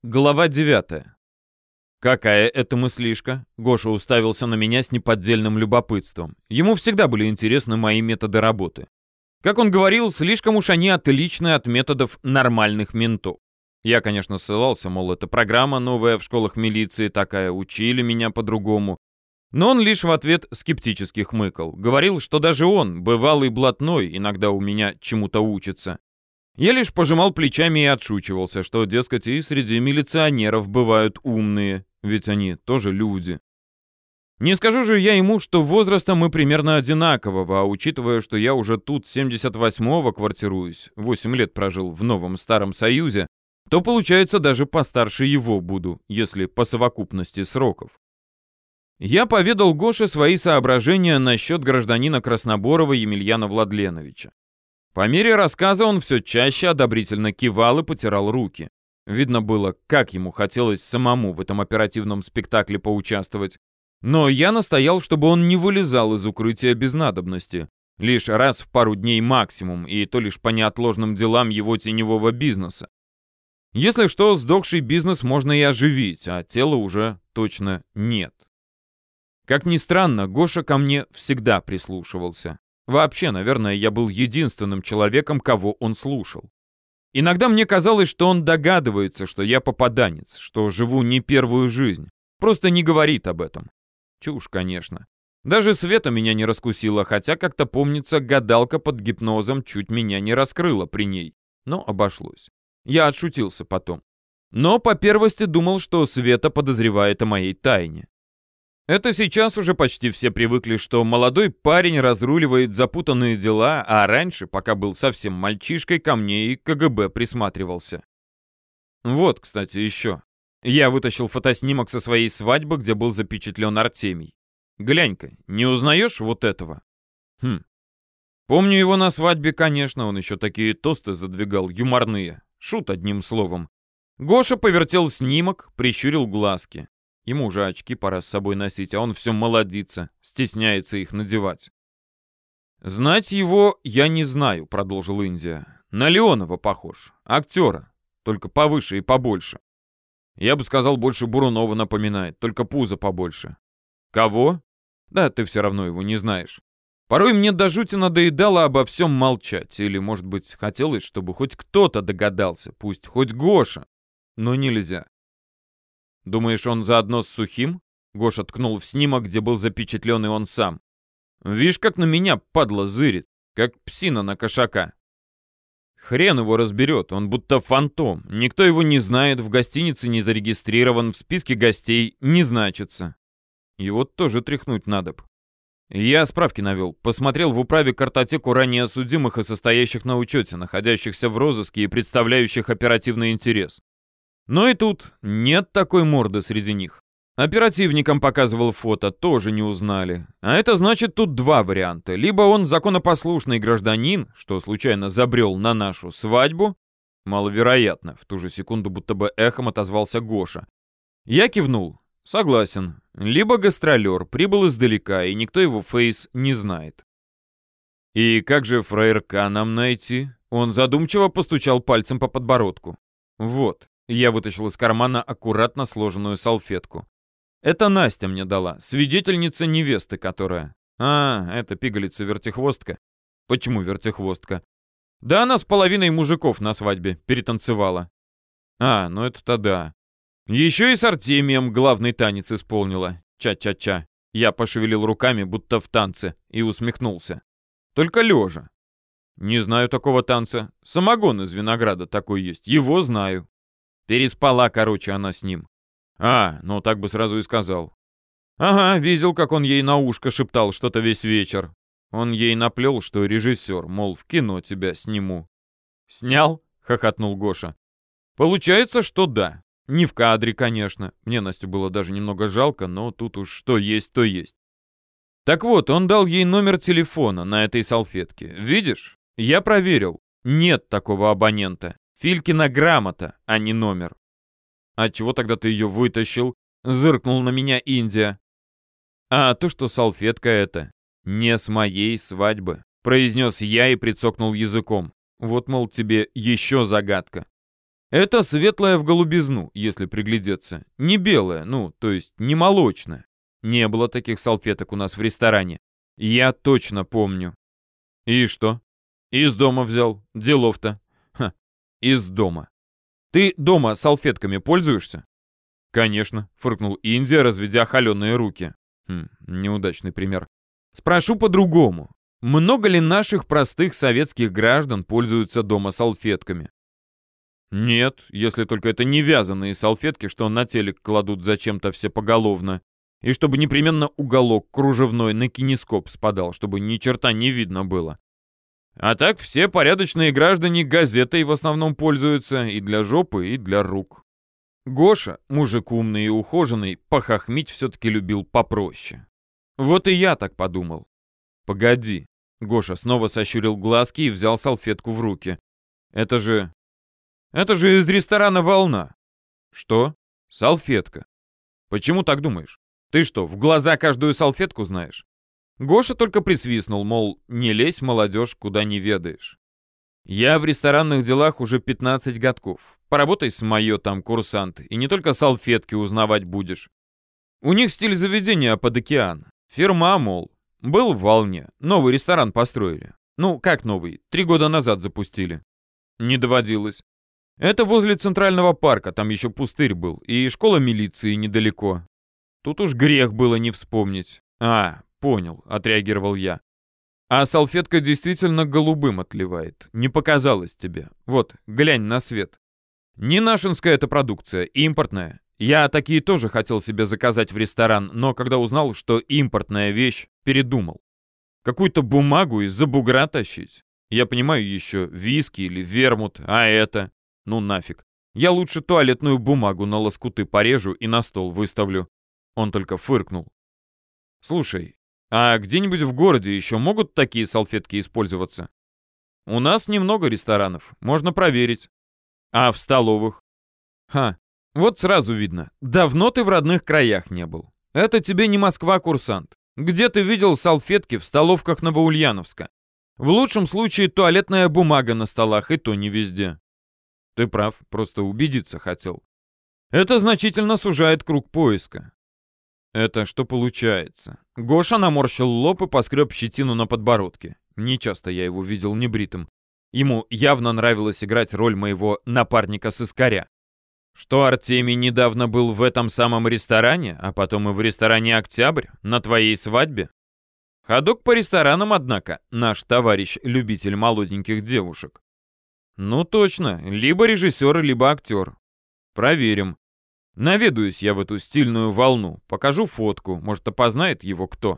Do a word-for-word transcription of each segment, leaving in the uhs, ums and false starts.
Глава девятая. «Какая это мыслишка?» Гоша уставился на меня с неподдельным любопытством. Ему всегда были интересны мои методы работы. Как он говорил, слишком уж они отличны от методов нормальных ментов. Я, конечно, ссылался, мол, это программа новая в школах милиции такая, учили меня по-другому. Но он лишь в ответ скептически хмыкал. Говорил, что даже он, бывалый блатной, иногда у меня чему-то учится. Я лишь пожимал плечами и отшучивался, что, дескать, и среди милиционеров бывают умные, ведь они тоже люди. Не скажу же я ему, что возрастом мы примерно одинакового, а учитывая, что я уже тут семьдесят восьмого квартируюсь, восемь лет прожил в новом Старом Союзе, то, получается, даже постарше его буду, если по совокупности сроков. Я поведал Гоше свои соображения насчет гражданина Красноборова Емельяна Владленовича. По мере рассказа он все чаще одобрительно кивал и потирал руки. Видно было, как ему хотелось самому в этом оперативном спектакле поучаствовать. Но я настоял, чтобы он не вылезал из укрытия без надобности. Лишь раз в пару дней максимум, и то лишь по неотложным делам его теневого бизнеса. Если что, сдохший бизнес можно и оживить, а тела уже точно нет. Как ни странно, Гоша ко мне всегда прислушивался. Вообще, наверное, я был единственным человеком, кого он слушал. Иногда мне казалось, что он догадывается, что я попаданец, что живу не первую жизнь. Просто не говорит об этом. Чушь, конечно. Даже Света меня не раскусила, хотя, как-то помнится, гадалка под гипнозом чуть меня не раскрыла при ней. Но обошлось. Я отшутился потом. Но по первости думал, что Света подозревает о моей тайне. Это сейчас уже почти все привыкли, что молодой парень разруливает запутанные дела, а раньше, пока был совсем мальчишкой, ко мне и КГБ присматривался. Вот, кстати, еще. Я вытащил фотоснимок со своей свадьбы, где был запечатлен Артемий. Глянь-ка, не узнаешь вот этого? Хм. Помню его на свадьбе, конечно, он еще такие тосты задвигал, юморные. Шут, одним словом. Гоша повертел снимок, прищурил глазки. Ему уже очки пора с собой носить, а он все молодится, стесняется их надевать. «Знать его я не знаю», — продолжил Индия. «На Леонова похож, актера, только повыше и побольше. Я бы сказал, больше Бурунова напоминает, только пузо побольше». «Кого?» «Да, ты все равно его не знаешь. Порой мне до жути надоедало обо всем молчать, или, может быть, хотелось, чтобы хоть кто-то догадался, пусть хоть Гоша, но нельзя». «Думаешь, он заодно с Сухим?» Гоша ткнул в снимок, где был запечатлен и он сам. «Вишь, как на меня, падла, зырит, как псина на кошака». «Хрен его разберет, он будто фантом. Никто его не знает, в гостинице не зарегистрирован, в списке гостей не значится. Его тоже тряхнуть надо б». Я справки навел, посмотрел в управе картотеку ранее осудимых и состоящих на учете, находящихся в розыске и представляющих оперативный интерес. Но и тут нет такой морды среди них. Оперативникам показывал фото, тоже не узнали. А это значит, тут два варианта. Либо он законопослушный гражданин, что случайно забрел на нашу свадьбу. Маловероятно, в ту же секунду будто бы эхом отозвался Гоша. Я кивнул. Согласен. Либо гастролер, прибыл издалека, и никто его фейс не знает. И как же фраерка нам найти? Он задумчиво постучал пальцем по подбородку. Вот. Я вытащил из кармана аккуратно сложенную салфетку. Это Настя мне дала, свидетельница невесты, которая... А, это пигалица-вертихвостка. Почему вертихвостка? Да она с половиной мужиков на свадьбе перетанцевала. А, ну это-то да. Еще и с Артемием главный танец исполнила. Ча-ча-ча. Я пошевелил руками, будто в танце, и усмехнулся. Только лежа. Не знаю такого танца. Самогон из винограда такой есть, его знаю. Переспала, короче, она с ним. А, ну так бы сразу и сказал. Ага, видел, как он ей на ушко шептал что-то весь вечер. Он ей наплел, что режиссер, мол, в кино тебя сниму. Снял? Хохотнул Гоша. Получается, что да. Не в кадре, конечно. Мне Настю было даже немного жалко, но тут уж что есть, то есть. Так вот, он дал ей номер телефона на этой салфетке. Видишь? Я проверил. Нет такого абонента. Филькина грамота, а не номер. А чего тогда ты ее вытащил? Зыркнул на меня Индия. А то, что салфетка эта не с моей свадьбы, произнес я и прицокнул языком. Вот, мол, тебе еще загадка. Это светлое в голубизну, если приглядеться. Не белое, ну, то есть не молочное. Не было таких салфеток у нас в ресторане. Я точно помню. И что? Из дома взял. Делов-то. Ха, из дома. Ты дома салфетками пользуешься? Конечно, фыркнул Индия, разведя холеные руки. Хм, неудачный пример. Спрошу по-другому. Много ли наших простых советских граждан пользуются дома салфетками? Нет, если только это не вязаные салфетки, что на телек кладут зачем-то все поголовно. И чтобы непременно уголок кружевной на кинескоп спадал, чтобы ни черта не видно было. А так все порядочные граждане газетой в основном пользуются и для жопы, и для рук. Гоша, мужик умный и ухоженный, похохмить все-таки любил попроще. Вот и я так подумал. Погоди. Гоша снова сощурил глазки и взял салфетку в руки. Это же... Это же из ресторана «Волна». Что? Салфетка. Почему так думаешь? Ты что, в глаза каждую салфетку знаешь? Гоша только присвистнул, мол, не лезь, молодежь, куда не ведаешь. Я в ресторанных делах уже пятнадцать годков. Поработай с моё там, курсант, и не только салфетки узнавать будешь. У них стиль заведения под океан. Фирма, мол. Был в «Волне». Новый ресторан построили. Ну, как новый? Три года назад запустили. Не доводилось. Это возле Центрального парка, там еще пустырь был, и школа милиции недалеко. Тут уж грех было не вспомнить. А, понял, отреагировал я. А салфетка действительно голубым отливает. Не показалось тебе. Вот, глянь на свет. Не нашинская эта продукция, импортная. Я такие тоже хотел себе заказать в ресторан, но когда узнал, что импортная вещь, передумал. Какую-то бумагу из-за бугра тащить. Я понимаю еще виски или вермут, а это... Ну нафиг. Я лучше туалетную бумагу на лоскуты порежу и на стол выставлю. Он только фыркнул. Слушай, а где-нибудь в городе еще могут такие салфетки использоваться? У нас немного ресторанов, можно проверить. А в столовых? Ха, вот сразу видно, давно ты в родных краях не был. Это тебе не Москва, курсант. Где ты видел салфетки в столовках Новоульяновска? В лучшем случае туалетная бумага на столах, и то не везде. Ты прав, просто убедиться хотел. Это значительно сужает круг поиска. Это что получается? Гоша наморщил лоб и поскреб щетину на подбородке. Нечасто я его видел небритым. Ему явно нравилось играть роль моего напарника-сыскаря. Что Артемий недавно был в этом самом ресторане, а потом и в ресторане «Октябрь» на твоей свадьбе? Ходок по ресторанам, однако, наш товарищ-любитель молоденьких девушек. Ну точно, либо режиссер, либо актер. Проверим. Наведаюсь я в эту стильную волну, покажу фотку, может, опознает его кто.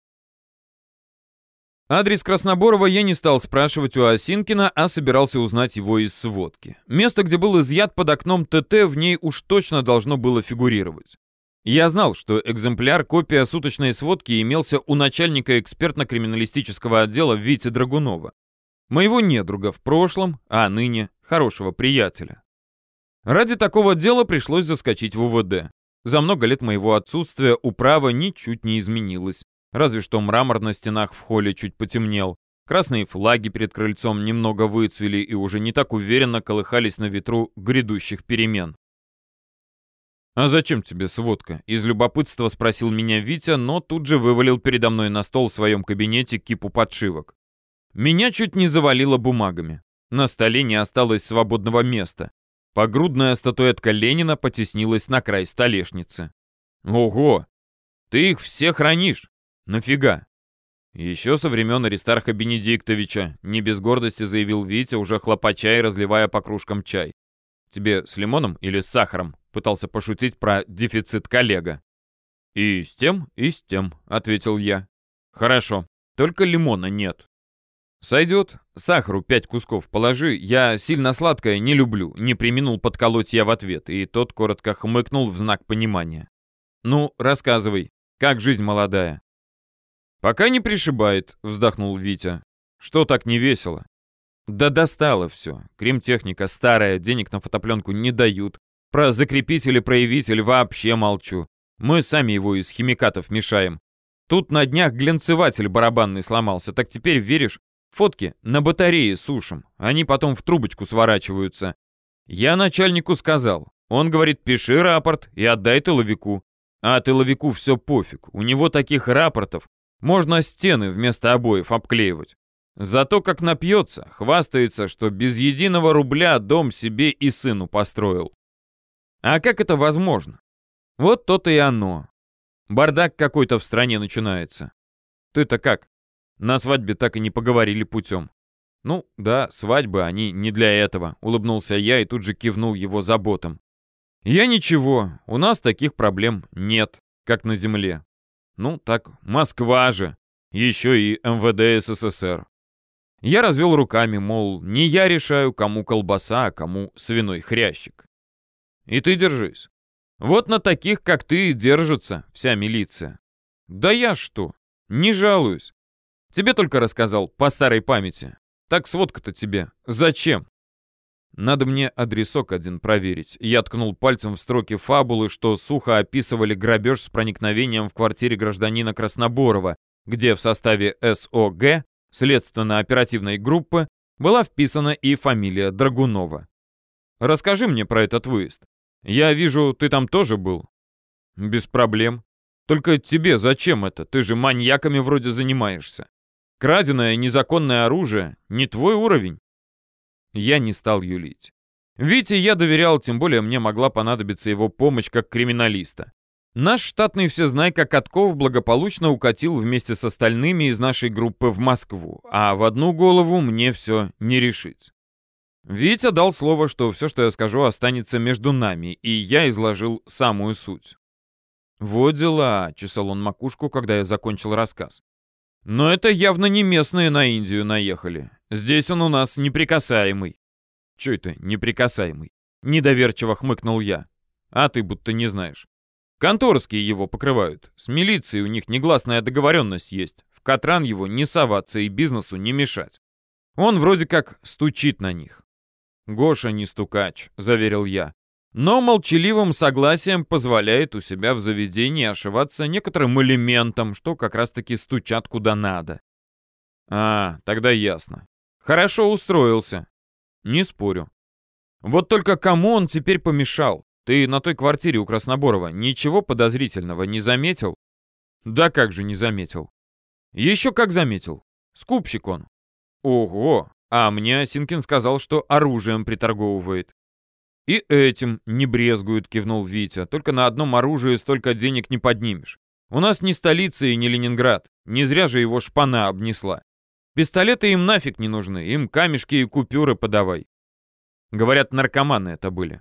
Адрес Красноборова я не стал спрашивать у Осинкина, а собирался узнать его из сводки. Место, где был изъят под окном ТТ, в ней уж точно должно было фигурировать. Я знал, что экземпляр копия суточной сводки имелся у начальника экспертно-криминалистического отдела Вити Драгунова. Моего недруга в прошлом, а ныне хорошего приятеля. Ради такого дела пришлось заскочить в УВД. За много лет моего отсутствия управа ничуть не изменилась. Разве что мрамор на стенах в холле чуть потемнел. Красные флаги перед крыльцом немного выцвели и уже не так уверенно колыхались на ветру грядущих перемен. «А зачем тебе сводка?» — из любопытства спросил меня Витя, но тут же вывалил передо мной на стол в своем кабинете кипу подшивок. Меня чуть не завалило бумагами. На столе не осталось свободного места. Погрудная статуэтка Ленина потеснилась на край столешницы. «Ого! Ты их все хранишь? Нафига?» «Еще со времен Аристарха Бенедиктовича», — не без гордости заявил Витя, уже хлопача и разливая по кружкам чай. «Тебе с лимоном или с сахаром?» — пытался пошутить про дефицит коллега. «И с тем, и с тем», — ответил я. «Хорошо, только лимона нет». «Сойдет. Сахару пять кусков положи. Я сильно сладкое не люблю», — не преминул подколоть я в ответ, и тот коротко хмыкнул в знак понимания. «Ну, рассказывай, как жизнь молодая?» «Пока не пришибает», — вздохнул Витя. «Что так не весело?» «Да достало все. Кремтехника старая, денег на фотопленку не дают. Про закрепитель-проявитель вообще молчу. Мы сами его из химикатов мешаем. Тут на днях глянцеватель барабанный сломался, так теперь, веришь, фотки на батарее сушим. Они потом в трубочку сворачиваются. Я начальнику сказал. Он говорит, пиши рапорт и отдай тыловику. А тыловику все пофиг. У него таких рапортов можно стены вместо обоев обклеивать. Зато как напьется, хвастается, что без единого рубля дом себе и сыну построил. А как это возможно? Вот то-то и оно. Бардак какой-то в стране начинается. Ты-то как? На свадьбе так и не поговорили путем. Ну, да, свадьбы, они не для этого, улыбнулся я и тут же кивнул его заботам. Я ничего, у нас таких проблем нет, как на земле. Ну, так, Москва же, еще и эм вэ дэ эс эс эс эр. Я развел руками, мол, не я решаю, кому колбаса, а кому свиной хрящик. И ты держись. Вот на таких, как ты, держится вся милиция. Да я что, не жалуюсь. Тебе только рассказал, по старой памяти. Так сводка-то тебе зачем? Надо мне адресок один проверить. Я ткнул пальцем в строки фабулы, что сухо описывали грабеж с проникновением в квартире гражданина Красноборова, где в составе эс о гэ, следственно-оперативной группы, была вписана и фамилия Драгунова. Расскажи мне про этот выезд. Я вижу, ты там тоже был. Без проблем. Только тебе зачем это? Ты же маньяками вроде занимаешься. Краденое незаконное оружие — не твой уровень. Я не стал юлить. Вите я доверял, тем более мне могла понадобиться его помощь как криминалиста. Наш штатный всезнайка Катков благополучно укатил вместе с остальными из нашей группы в Москву, а в одну голову мне все не решить. Витя дал слово, что все, что я скажу, останется между нами, и я изложил самую суть. «Вот дела», — чесал он макушку, когда я закончил рассказ. «Но это явно не местные на Индию наехали. Здесь он у нас неприкасаемый». «Чё это неприкасаемый?» — недоверчиво хмыкнул я. «А ты будто не знаешь. Конторские его покрывают. С милицией у них негласная договоренность есть. В катран его не соваться и бизнесу не мешать. Он вроде как стучит на них». «Гоша не стукач», — заверил я. «Но молчаливым согласием позволяет у себя в заведении ошиваться некоторым элементам, что как раз-таки стучат куда надо». «А, тогда ясно. Хорошо устроился. Не спорю. Вот только кому он теперь помешал? Ты на той квартире у Красноборова ничего подозрительного не заметил?» «Да как же не заметил?» «Еще как заметил. Скупщик он». «Ого! А мне Осинкин сказал, что оружием приторговывает». «И этим не брезгует», — кивнул Витя. «Только на одном оружии столько денег не поднимешь. У нас не столица и не Ленинград. Не зря же его шпана обнесла. Пистолеты им нафиг не нужны. Им камешки и купюры подавай». Говорят, наркоманы это были.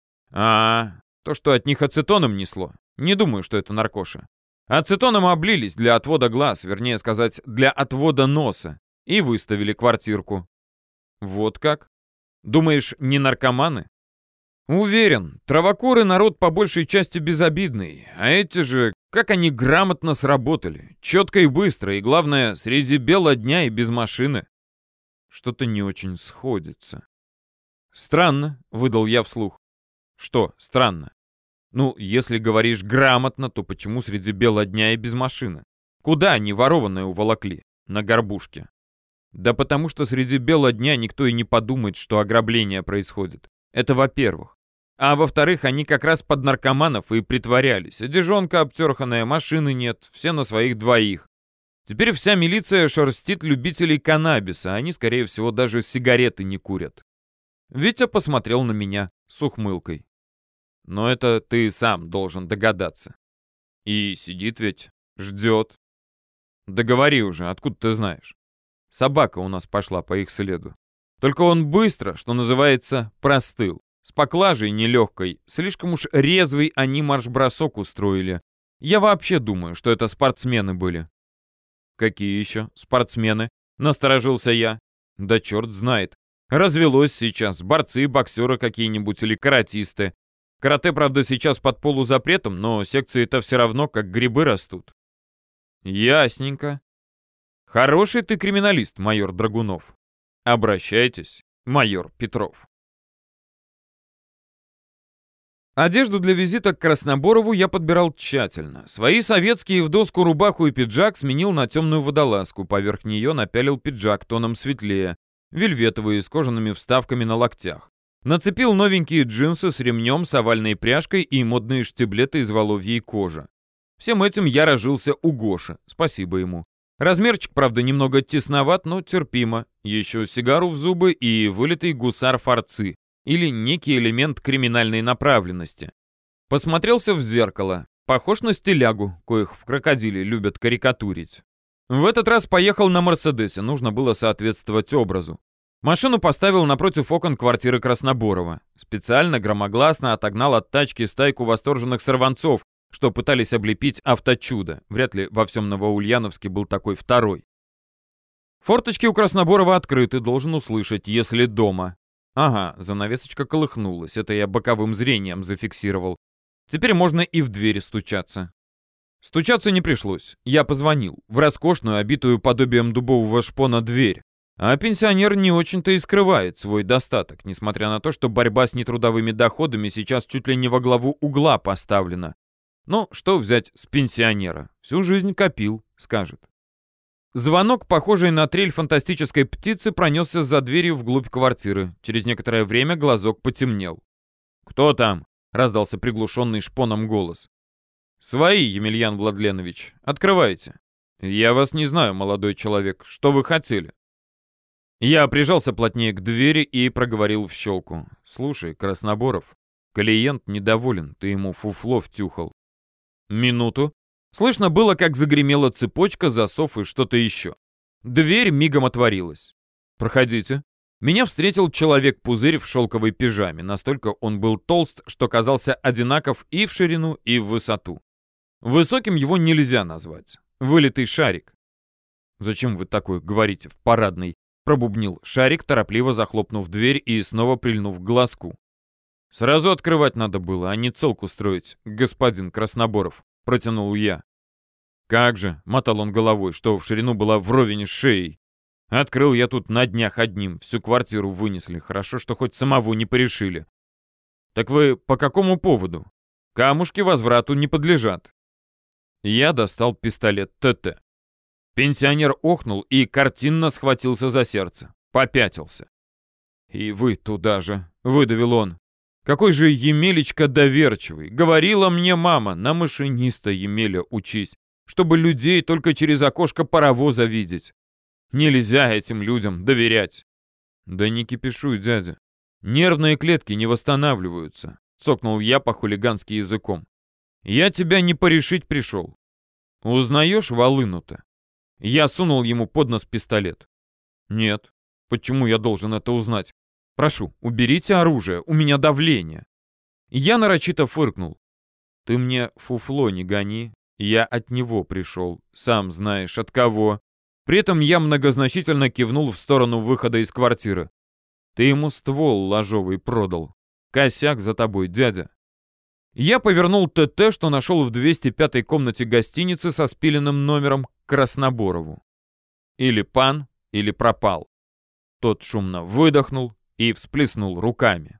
А, то, что от них ацетоном несло. Не думаю, что это наркоша. Ацетоном облились для отвода глаз, вернее сказать, для отвода носа. И выставили квартирку. Вот как? Думаешь, не наркоманы? Уверен, травокуры народ по большей части безобидный. А эти же, как они грамотно сработали. Четко и быстро, и главное, среди бела дня и без машины. Что-то не очень сходится. Странно, выдал я вслух. Что странно? Ну, если говоришь грамотно, то почему среди бела дня и без машины? Куда они ворованное уволокли? На горбушке. Да потому что среди бела дня никто и не подумает, что ограбление происходит. Это во-первых. А во-вторых, они как раз под наркоманов и притворялись. Одежонка обтерханная, машины нет, все на своих двоих. Теперь вся милиция шерстит любителей каннабиса, они, скорее всего, даже сигареты не курят. Витя посмотрел на меня с ухмылкой. Но это ты сам должен догадаться. И сидит ведь, ждет. Да говори уже, откуда ты знаешь? Собака у нас пошла по их следу. Только он быстро, что называется, простыл. С поклажей нелегкой, слишком уж резвый они марш-бросок устроили. Я вообще думаю, что это спортсмены были. Какие еще спортсмены? Насторожился я. Да черт знает. Развелось сейчас, борцы, боксеры какие-нибудь или каратисты. Карате, правда, сейчас под полузапретом, но секции-то все равно как грибы растут. Ясненько. Хороший ты криминалист, майор Драгунов. Обращайтесь, майор Петров. Одежду для визита к Красноборову я подбирал тщательно. Свои советские в доску рубаху и пиджак сменил на темную водолазку, поверх нее напялил пиджак тоном светлее, вельветовый с кожаными вставками на локтях. Нацепил новенькие джинсы с ремнем, с овальной пряжкой и модные штиблеты из воловьей кожи. Всем этим я разжился у Гоши, спасибо ему. Размерчик, правда, немного тесноват, но терпимо. Еще сигару в зубы и вылитый гусар форцы, или некий элемент криминальной направленности. Посмотрелся в зеркало. Похож на стилягу, коих в крокодиле любят карикатурить. В этот раз поехал на Мерседесе, нужно было соответствовать образу. Машину поставил напротив окон квартиры Красноборова. Специально громогласно отогнал от тачки стайку восторженных сорванцов, что пытались облепить авточудо. Вряд ли во всем Новоульяновске был такой второй. Форточки у Красноборова открыты, должен услышать, если дома. Ага, занавесочка колыхнулась, это я боковым зрением зафиксировал. Теперь можно и в двери стучаться. Стучаться не пришлось. Я позвонил в роскошную, обитую подобием дубового шпона дверь. А пенсионер не очень-то и скрывает свой достаток, несмотря на то, что борьба с нетрудовыми доходами сейчас чуть ли не во главу угла поставлена. Ну, что взять с пенсионера? Всю жизнь копил, скажет. Звонок, похожий на трель фантастической птицы, пронесся за дверью вглубь квартиры. Через некоторое время глазок потемнел. «Кто там?» — раздался приглушенный шпоном голос. «Свои, Емельян Владленович. Открывайте». «Я вас не знаю, молодой человек. Что вы хотели?» Я прижался плотнее к двери и проговорил в щелку. «Слушай, Красноборов, клиент недоволен, ты ему фуфло втюхал». «Минуту». Слышно было, как загремела цепочка, засов и что-то еще. Дверь мигом отворилась. «Проходите». Меня встретил человек-пузырь в шелковой пижаме. Настолько он был толст, что казался одинаков и в ширину, и в высоту. Высоким его нельзя назвать. Вылитый шарик. «Зачем вы такое говорите в парадной?» Пробубнил шарик, торопливо захлопнув дверь и снова прильнув к глазку. «Сразу открывать надо было, а не целку строить, господин Красноборов», — протянул я. «Как же», — мотал он головой, что в ширину была вровень с шеей. «Открыл я тут на днях одним, всю квартиру вынесли, хорошо, что хоть самого не порешили». «Так вы по какому поводу? Камушки возврату не подлежат». Я достал пистолет ТТ. Пенсионер охнул и картинно схватился за сердце. Попятился. «И вы туда же», — выдавил он. «Какой же Емелечка доверчивый. Говорила мне мама, на машиниста Емеля учись, чтобы людей только через окошко паровоза видеть. Нельзя этим людям доверять». «Да не кипишуй, дядя. Нервные клетки не восстанавливаются», — цокнул я по-хулигански языком. «Я тебя не порешить пришел. Узнаешь волыну-то?» Я сунул ему под нос пистолет. «Нет. Почему я должен это узнать? Прошу, уберите оружие, у меня давление». Я нарочито фыркнул. «Ты мне фуфло не гони, я от него пришел, сам знаешь, от кого». При этом я многозначительно кивнул в сторону выхода из квартиры. «Ты ему ствол ложовый продал. Косяк за тобой, дядя». Я повернул ТТ, что нашел в двести пятой комнате гостиницы со спиленным номером, к Красноборову. Или пан, или пропал. Тот шумно выдохнул и всплеснул руками.